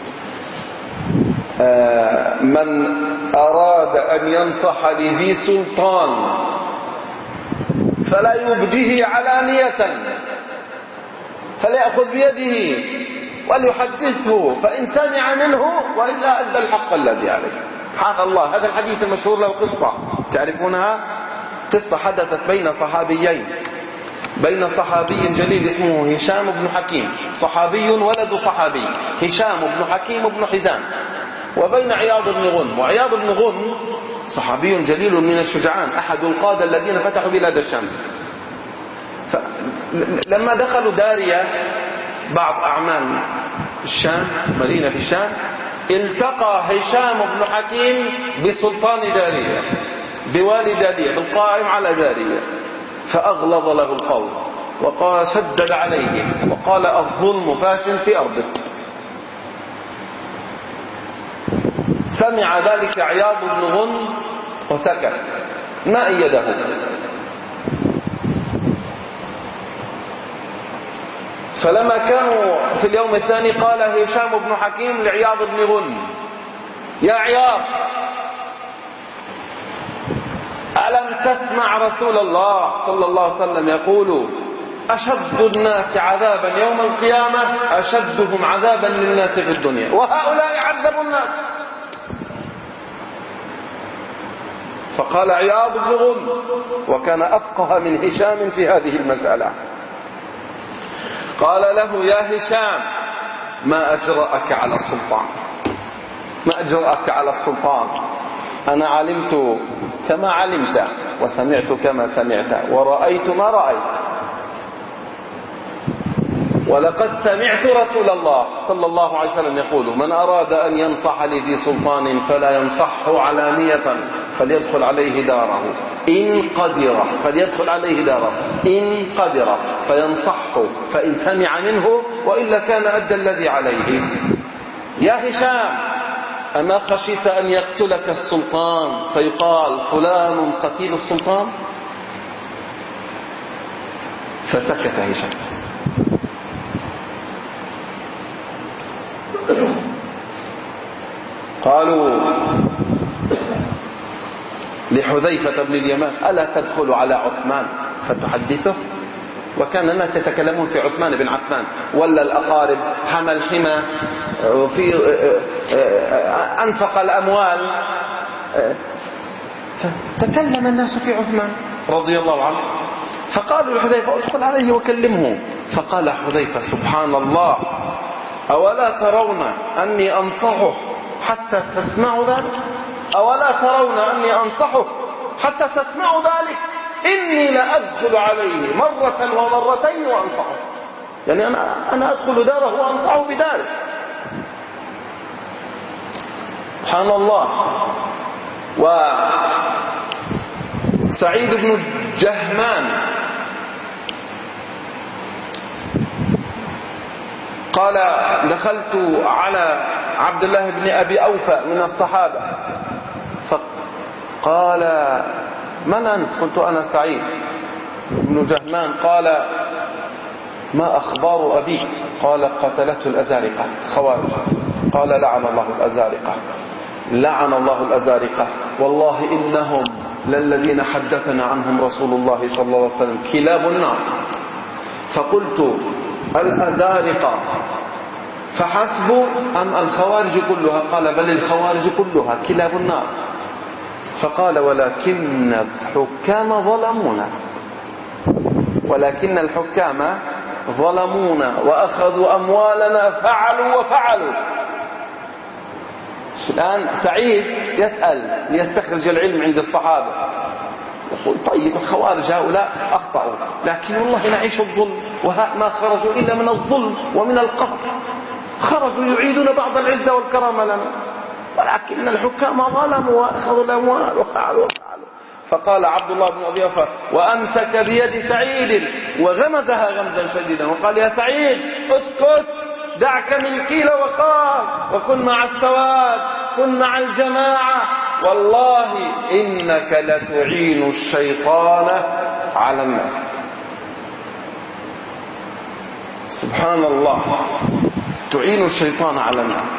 من أراد أن ينصح لذي سلطان فلا يبديه علانية، فليأخذ بيده وليحدثه، فإن سمع منه وإلا أدى الحق الذي عليه. سبحان الله. هذا الحديث المشهور له قصة تعرفونها؟ قصة حدثت بين صحابيين، بين صحابي جليل اسمه هشام بن حكيم، صحابي ولد صحابي، هشام بن حكيم بن حزام، وبين عياض بن غنم. وعياض بن غنم صحابي جليل من الشجعان، أحد القادة الذين فتحوا بلاد الشام. لما دخلوا داريا بعض أعمال الشام، مدينة في الشام، التقى هشام بن حكيم بسلطان داريا، بوالي داريا، بالقائم على داريا، فأغلظ له القول وقال شدد عليه وقال الظلم فاش في أرضك. سمع ذلك عياض بن غنم وسكت، ما أيده. فلما كانوا في اليوم الثاني قال هشام بن حكيم لعياض بن غنم يا عياض ألم تسمع رسول الله صلى الله عليه وسلم يقول أشد الناس عذابا يوم القيامة أشدهم عذابا للناس في الدنيا، وهؤلاء عذبوا الناس. فقال عياض بن غنم، وكان أفقه من هشام في هذه المسألة، قال له يا هشام ما أجرأك على السلطان، ما أجرأك على السلطان، أنا علمت كما علمت وسمعت كما سمعت ورأيت ما رأيت، ولقد سمعت رسول الله صلى الله عليه وسلم يقول من أراد أن ينصح لذي سلطان فلا ينصحه علانية فليدخل عليه داره إن قدر، فليدخل عليه داره إن قدر فينصحه، فإن سمع منه وإلا كان أدى الذي عليه. يا هشام أما خشيت أن يقتلك السلطان فيقال فلان قتيل السلطان؟ فسكت هشام. قالوا لحذيفة بن اليمان ألا تدخل على عثمان فتحدثه؟ وكان الناس يتكلمون في عثمان بن عفان، ولا الأقارب، حمى الحمى، في أنفق الأموال، فتكلم الناس في عثمان رضي الله عنه. فقالوا لحذيفة ادخل عليه وكلمه. فقال حذيفة سبحان الله أولا ترون أني أنصحه حتى تسمعوا ذلك؟ أولا ترون أني أنصحه حتى تسمعوا ذلك؟ إني لأدخل عليه مرة ومرتين وأنصحه. يعني أنا, أنا أدخل داره وأنصحه بداره. سبحان الله. وسعيد بن جهمان قال دخلت على عبد الله بن أبي أوفى من الصحابة فقال من أنت؟ قلت أنا سعيد بن جهمان. قال ما أخبار أبيك؟ قال قتلته الأزارقة خوارج. قال لعن الله الأزارقة، لعن الله الأزارقة، والله إنهم للذين حدثنا عنهم رسول الله صلى الله عليه وسلم كلاب النار. فقلت الأزارقة فحسب أم الخوارج كلها؟ قال بل الخوارج كلها كلاب النار. فقال ولكن الحكام ظلمونا، ولكن الحكام ظلمونا وأخذوا أموالنا فعلوا وفعلوا. الآن سعيد يسأل ليستخرج العلم عند الصحابة، يقول طيب الخوارج هؤلاء أخطأوا، لكن والله نعيش الظلم، وما خرجوا إلا من الظلم ومن القهر، خرجوا يعيدون بعض العزة والكرامة لنا، ولكن الحكام ظلموا وأخذوا الأموال وفعلوا وفعلوا. فقال عبد الله بن أبي أوفى وأمسك بيد سعيد وغمزها غمزا شديدا وقال يا سعيد اسكت، دعك من قيل وقال، وكن مع السواد، كن مع الجماعة، والله إنك لتعين الشيطان على الناس. سبحان الله، تعين الشيطان على الناس.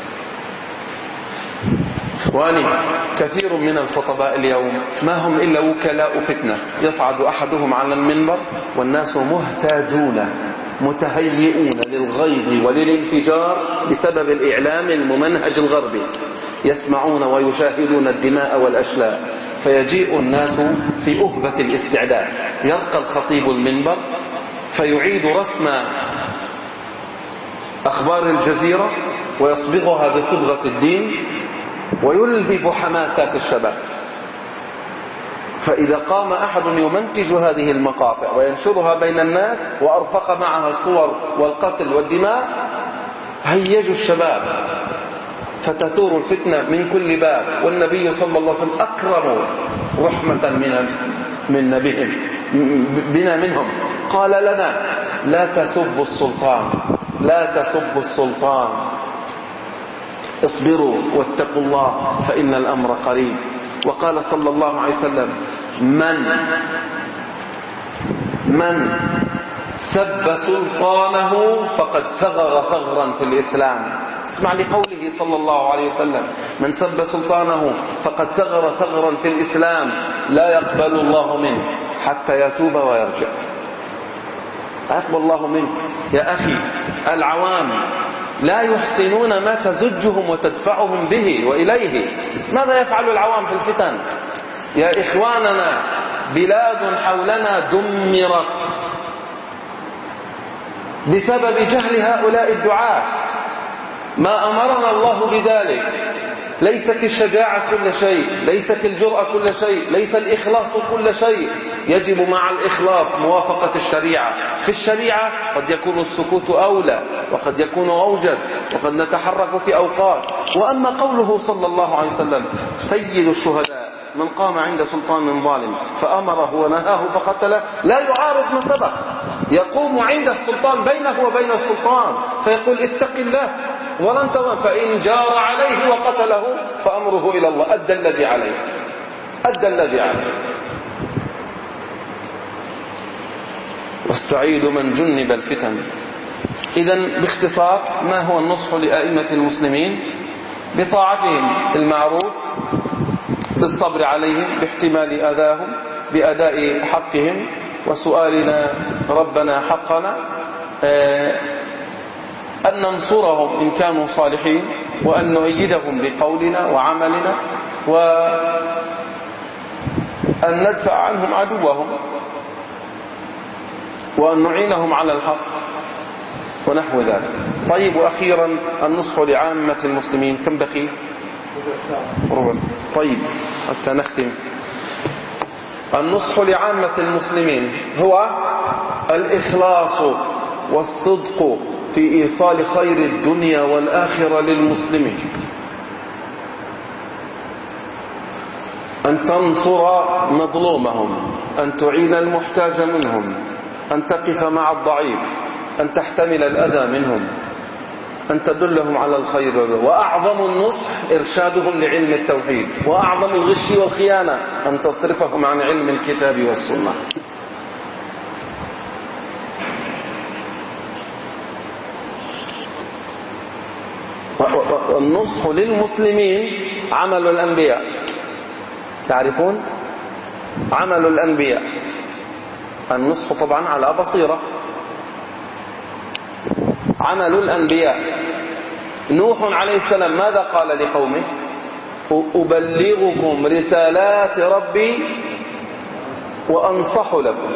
إخواني كثير من الخطباء اليوم ما هم إلا وكلاء فتنة، يصعد أحدهم على المنبر والناس مهتاجون متهيئون للغيظ وللانفجار بسبب الإعلام الممنهج الغربي، يسمعون ويشاهدون الدماء والأشلاء، فيجيء الناس في أهبة الاستعداد، يرقى الخطيب المنبر فيعيد رسم أخبار الجزيرة ويصبغها بصبغة الدين ويلذب حماسات الشباب. فإذا قام أحد يمنتج هذه المقاطع وينشرها بين الناس وأرفق معها الصور والقتل والدماء هيجوا الشباب فتثور الفتنة من كل باب. والنبي صلى الله عليه وسلم أكرم رحمة من من نبيهم بنا منهم، قال لنا لا تسبوا السلطان، لا تسبوا السلطان، اصبروا واتقوا الله فإن الأمر قريب. وقال صلى الله عليه وسلم من من سب سلطانه فقد ثغر ثغرا في الإسلام. اسمع لقوله صلى الله عليه وسلم من سب سلطانه فقد ثغر ثغرا في الإسلام لا يقبل الله منه حتى يتوب ويرجع. يقبل الله منك يا أخي. العوام لا يحسنون ما تزجهم وتدفعهم به وإليه. ماذا يفعل العوام في الفتن؟ يا إخواننا بلاد حولنا دمرت بسبب جهل هؤلاء الدعاة. ما أمرنا الله بذلك. ليست الشجاعة كل شيء، ليست الجرأة كل شيء، ليس الإخلاص كل شيء. يجب مع الإخلاص موافقة الشريعة. في الشريعة قد يكون السكوت أولى وقد يكون أوجب وقد نتحرك في أوقات. وأما قوله صلى الله عليه وسلم سيد الشهداء من قام عند سلطان ظالم فأمره ونهاه فقتله لا يعارض من سبق. يقوم عند السلطان بينه وبين السلطان فيقول اتق الله ولن تظن، فإن جار عليه وقتله فأمره إلى الله. أدى الذي عليه، أدى الذي عليه. والسعيد من جنب الفتن. إذن باختصار ما هو النصح لأئمة المسلمين؟ بطاعتهم المعروف، بالصبر عليهم، باحتمال أذاهم، بأداء حقهم، وسؤالنا ربنا حقنا، أن ننصرهم إن كانوا صالحين، وأن نؤيدهم بقولنا وعملنا، وأن ندفع عنهم عدوهم، وأن نعينهم على الحق ونحو ذلك. طيب، وأخيرا النصح لعامة المسلمين. كم بقي؟ ربع ساعة. طيب حتى نختم. النصح لعامة المسلمين هو الإخلاص والصدق في إيصال خير الدنيا والآخرة للمسلمين، أن تنصر مظلومهم، أن تعين المحتاج منهم، أن تقف مع الضعيف، أن تحتمل الأذى منهم، أن تدلهم على الخير. وأعظم النصح إرشادهم لعلم التوحيد، وأعظم الغش والخيانة أن تصرفهم عن علم الكتاب والسنة. والنصح للمسلمين عمل الأنبياء، تعرفون عمل الأنبياء، النصح طبعا على بصيرة. عمل الأنبياء، نوح عليه السلام ماذا قال لقومه؟ أبلغكم رسالات ربي وأنصح لكم.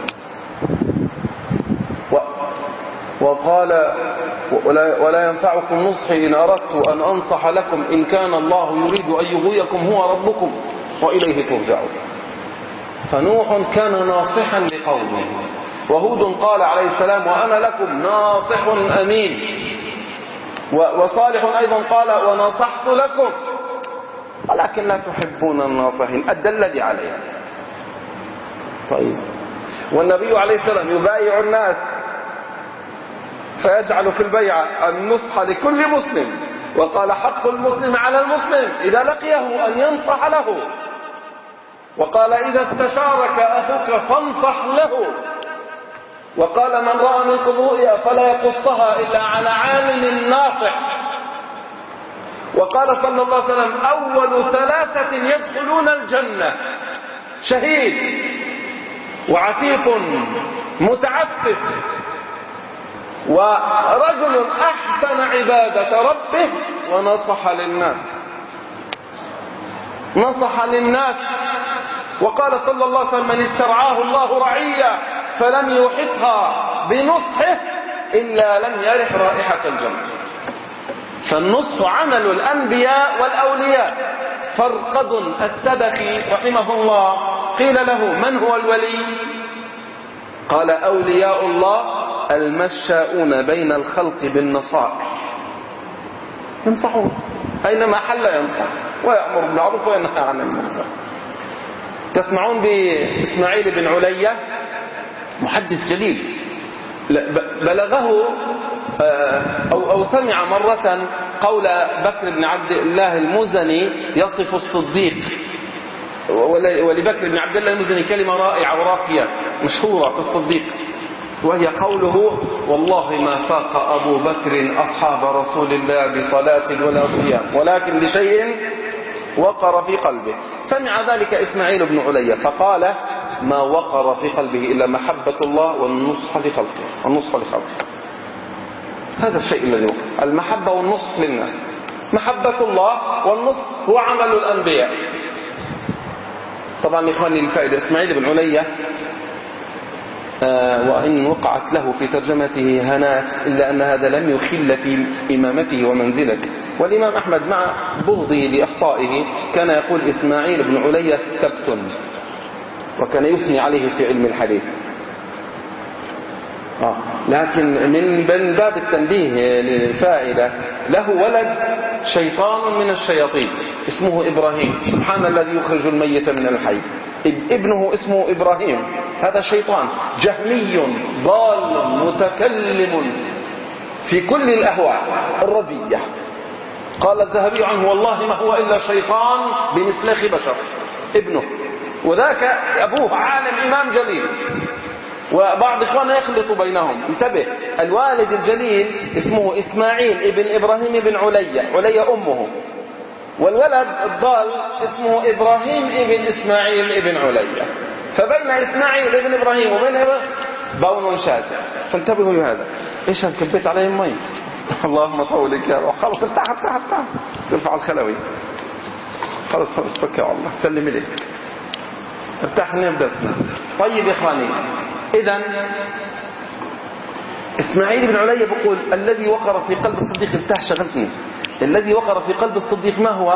وقال ولا ينفعكم نصحي إن أردت أن أنصح لكم إن كان الله يريد أن يغويكم هو ربكم وإليه ترجعون. فنوح كان ناصحا لقومه، وهود قال عليه السلام وأنا لكم ناصح أمين، وصالح أيضا قال ونصحت لكم ولكن لا تحبون الناصحين، أدى الذي عليه. طيب، والنبي عليه السلام يبايع الناس فيجعل في البيعة النصح لكل مسلم، وقال حق المسلم على المسلم إذا لقيه أن ينصح له، وقال إذا استشارك أخوك فانصح له، وقال من رأى منكم رؤيا فلا يقصها إلا على عالم ناصح، وقال صلى الله عليه وسلم أول ثلاثة يدخلون الجنة شهيد وعفيف متعفف ورجل أحسن عبادة ربه ونصح للناس، نصح للناس. وقال صلى الله عليه وسلم من استرعاه الله رعية فلم يحطها بنصحه إلا لم يرح رائحة الجنة. فالنصح عمل الأنبياء والأولياء. فرقد السبخي رحمه الله قيل له من هو الولي؟ قال أولياء الله المشاؤون بين الخلق بالنصائح، ينصحون أينما حل ينصح، ويأمر بالمعروف وينهى عن المنكر. تسمعون بإسماعيل بن علية، محدث جليل، بلغه أو, أو سمع مرة قول بكر بن عبد الله المزني يصف الصديق، ولبكر بن عبد الله المزني كلمة رائعة وراقية مشهورة في الصديق، وهي قوله والله ما فاق أبو بكر أصحاب رسول الله بصلاة ولا صيام ولكن بشيء وقر في قلبه. سمع ذلك إسماعيل بن علية فقال ما وقر في قلبه إلا محبة الله والنصح لخلقه، والنصح لخلقه. هذا الشيء الذي وقر، المحبة والنصح للناس. محبة الله والنصح هو عمل الأنبياء. طبعا إخواني الفائدة، إسماعيل بن علية آه وإن وقعت له في ترجمته هنات إلا أن هذا لم يخل في إمامته ومنزلته. والإمام أحمد مع بغضه لأخطائه كان يقول إسماعيل بن علية ثبت، وكان يثني عليه في علم الحديث. آه. لكن من باب التنبيه للفائدة، له ولد شيطان من الشياطين اسمه إبراهيم، سبحان الذي يخرج الميت من الحي. ابنه اسمه إبراهيم، هذا شيطان جهمي ضال متكلم في كل الأهواء الردية. قال الذهبي عنه والله ما هو إلا شيطان بمسلخ بشر ابنه، وذاك أبوه عالم إمام جليل. وبعض إخواننا يخلط بينهم، انتبه، الوالد الجليل اسمه إسماعيل ابن إبراهيم بن علية، علية أمه، والولد الضال اسمه إبراهيم ابن إسماعيل ابن عليا، فبين إسماعيل ابن إبراهيم وبين إبراهيم بون شاسع. فانتبهوا لهذا. إيش هنكبيت عليهم مي؟ اللهم طولك يا روح. خلص ارتاح ارتاح ارتاح سرف على الخلوي. خلص خلص توكل على الله. سلم لك ارتاح نبدأ درسنا. طيب يا إخواني، إذن إسماعيل بن عليا بيقول الذي وقر في قلب الصديق، ارتاح شغلتني، الذي وقر في قلب الصديق ما هو؟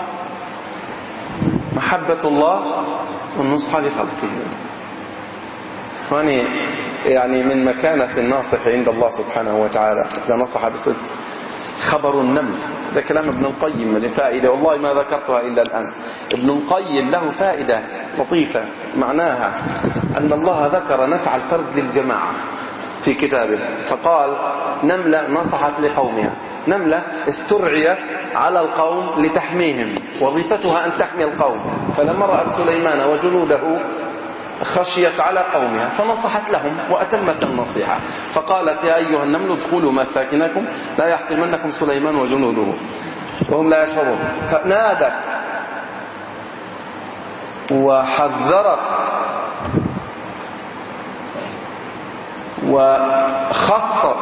محبة الله والنصح لخلقه. إخواني يعني من مكانة الناصح عند الله سبحانه وتعالى إذا نصح بصدق. خبر النمل، ده كلام ابن القيم من فائدة والله ما ذكرتها إلا الآن. ابن القيم له فائدة لطيفة معناها أن الله ذكر نفع الفرد للجماعة في كتابه، فقال نملة نصحت لقومها، نملة استرعيت على القوم لتحميهم، وظيفتها أن تحمي القوم، فلما رأت سليمان وجنوده خشيت على قومها فنصحت لهم وأتمت النصيحة، فقالت يا أيها النمل ادخلوا مساكنكم لا يحطمنكم سليمان وجنوده وهم لا يشعرون. فنادت وحذرت وخصت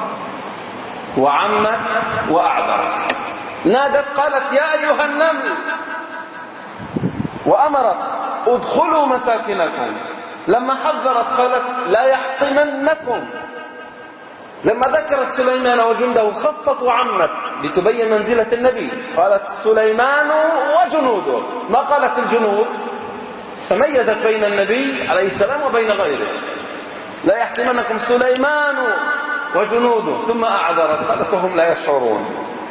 وعمت وأعذرت. نادت قالت يا أيها النمل، وأمرت ادخلوا مساكنكم. لما حذرت قالت لا يحطمنكم. لما ذكرت سليمان وجنده خصت وعمت لتبين منزلة النبي، قالت سليمان وجنوده، ما قالت الجنود، فميزت بين النبي عليه السلام وبين غيره. لا يحطمنكم سليمان وجنوده، ثم أعذرت قالت وهم لا يشعرون.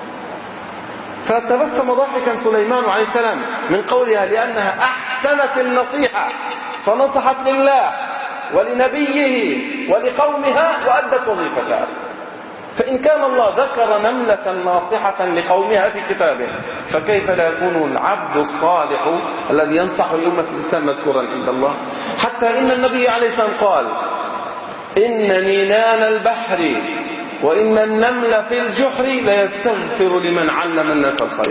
فتبسم ضاحكا سليمان عليه السلام من قولها لأنها أحسنت النصيحة، فنصحت لله ولنبيه ولقومها وأدت وظيفتها. فإن كان الله ذكر نملة ناصحة لقومها في كتابه، فكيف لا يكون العبد الصالح الذي ينصح لأمة الإسلام مذكورا عند الله؟ حتى إن النبي عليه السلام قال إن نينان البحر وإن النمل في الجحر ليستغفر لمن علم الناس الخير.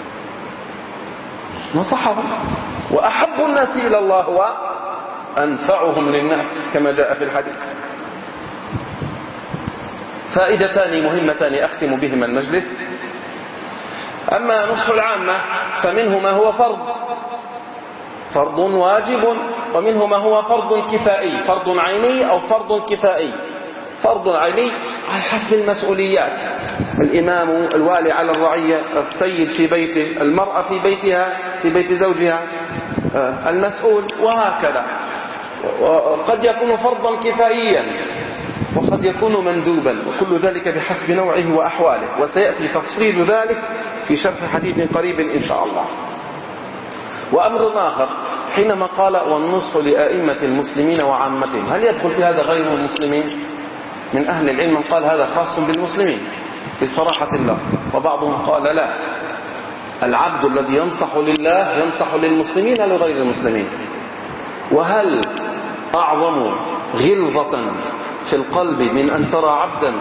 نصحهم. وأحب الناس إلى الله وأنفعهم للناس كما جاء في الحديث. فائدتان مهمتان أختم بهما المجلس. أما نصح العامة فمنه ما هو فرض فرض واجب، ومنه ما هو فرض كفائي، فرض عيني أو فرض كفائي. فرض عيني على حسب المسؤوليات، الإمام الوالي على الرعية، السيد في بيته، المرأة في بيتها في بيت زوجها، المسؤول، وهكذا. وقد يكون فرضا كفائيا وقد يكون مندوبا، وكل ذلك بحسب نوعه وأحواله، وسيأتي تفصيل ذلك في شرح حديث قريب إن شاء الله. وأمر آخر حينما قال والنصح لأئمة المسلمين وعامتهم، هل يدخل في هذا غير المسلمين؟ من أهل العلم من قال هذا خاص بالمسلمين بصراحة اللفظ، وبعضهم قال لا، العبد الذي ينصح لله ينصح للمسلمين لغير المسلمين. وهل أعظم غلظة في القلب من أن ترى عبدا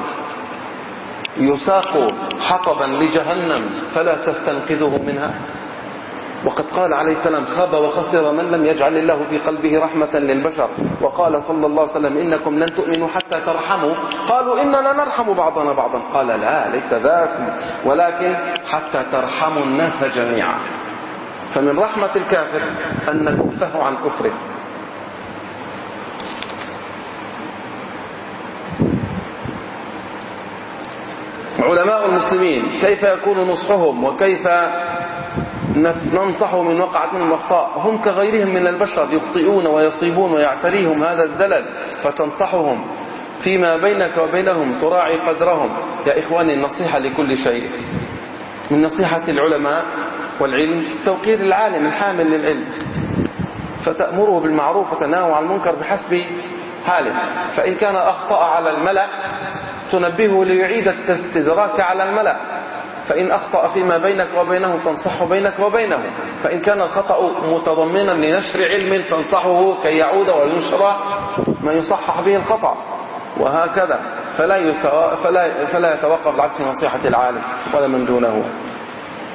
يساق حطبا لجهنم فلا تستنقذه منها؟ وقد قال عليه السلام خاب وخسر من لم يجعل الله في قلبه رحمة للبشر. وقال صلى الله عليه وسلم إنكم لن تؤمنوا حتى ترحموا. قالوا إننا نرحم بعضنا بعضا، قال لا ليس ذاك، ولكن حتى ترحموا الناس جميعا. فمن رحمة الكافر أن نكفه عن كفره. علماء المسلمين كيف يكون نصحهم وكيف ننصحهم من وقعت منهم أخطاء؟ هم كغيرهم من البشر يخطئون ويصيبون ويعتريهم هذا الزلل، فتنصحهم فيما بينك وبينهم، تراعي قدرهم. يا إخواني النصيحة لكل شيء، من نصيحة العلماء والعلم توقير العالم الحامل للعلم، فتأمره بالمعروف وتنهى عن المنكر بحسب حاله. فإن كان أخطأ على الملأ تنبهه ليعيد الاستدراك على الملأ، فإن أخطأ فيما بينك وبينه تنصحه بينك وبينه، فإن كان الخطأ متضمنا لنشر علم تنصحه كي يعود وينشر ما يصحح به الخطأ، وهكذا. فلا, فلا, فلا يتوقف العبد في نصيحة العالم ولا من دونه.